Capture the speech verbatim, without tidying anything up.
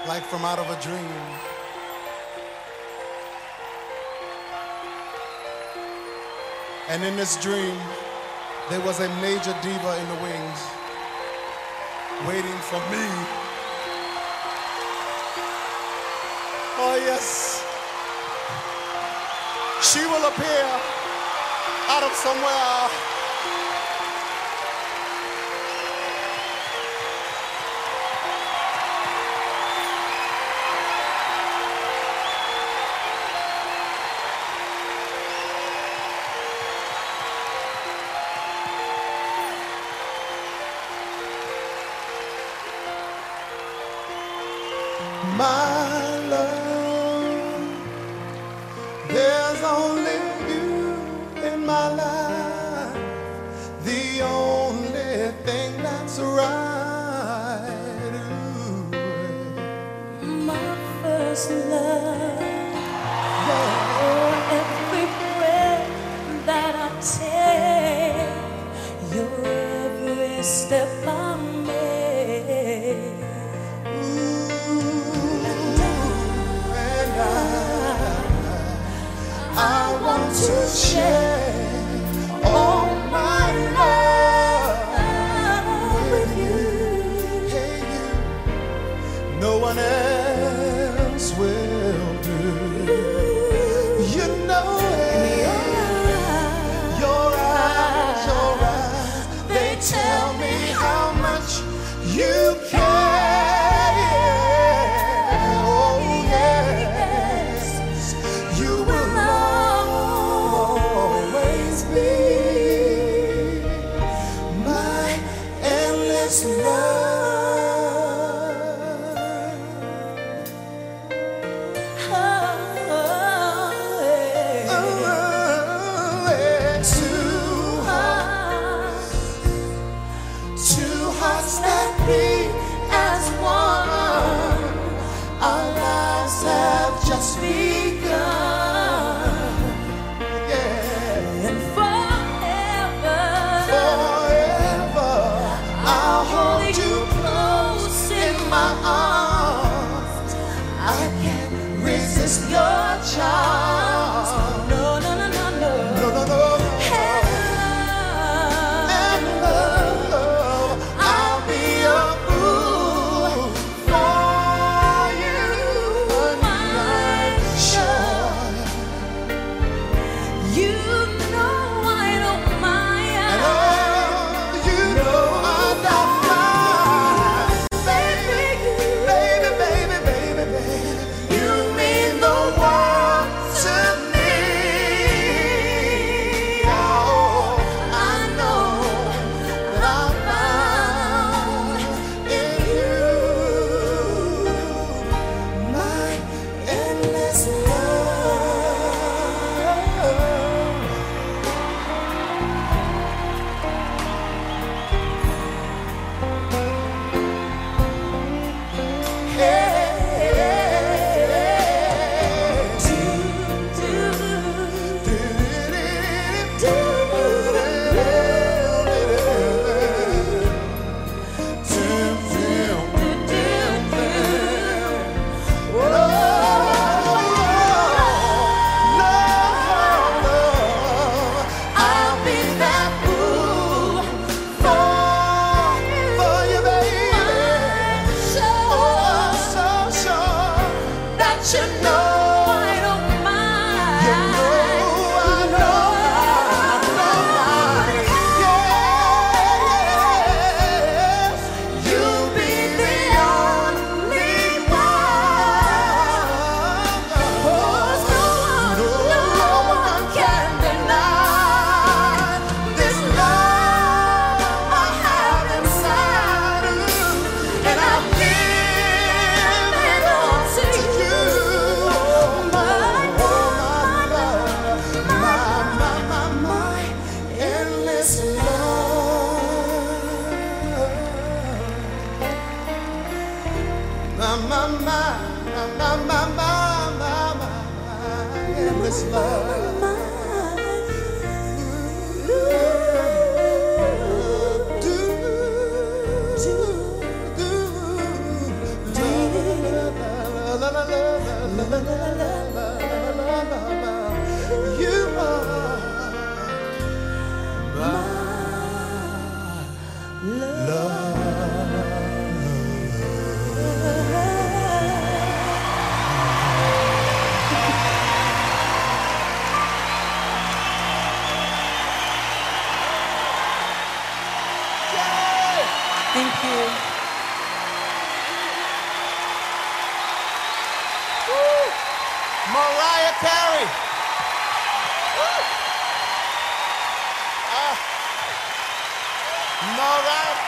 like from out of a dream. And in this dream, there was a major diva in the wings, waiting for me. Oh yes, she will appear out of somewhere. My love, there's only you in my life, the only thing that's right. Ooh. My first love, yeah. Every breath that I take, your every step I make. I want to share all my love with you. Hey, you. No one else will do. You know it. Your eyes, your eyes, they tell me how much you care. Just begun, yeah. And forever, forever, I'll hold you close in my arms. I can't resist your charms. No, no, no, no, no, no, no, no. And love, and love, I'll be a fool for you, my sure. You know I don't mind. Oh, you know I don't mind. Baby, baby, baby, baby, baby. You mean the world to me. Oh, I know that I found in you my endless love. You know I don't mind. You know I don't mind. Yes, you'll be the only one. Cause no one, no one can deny this love I have inside, and I've given all to you. My, my, my, my, my, my, my, my, endless love. Do, do, do, do, do, do, do, do, You are my love. Thank you. Woo! Mariah Carey. Woo! Ah. Mariah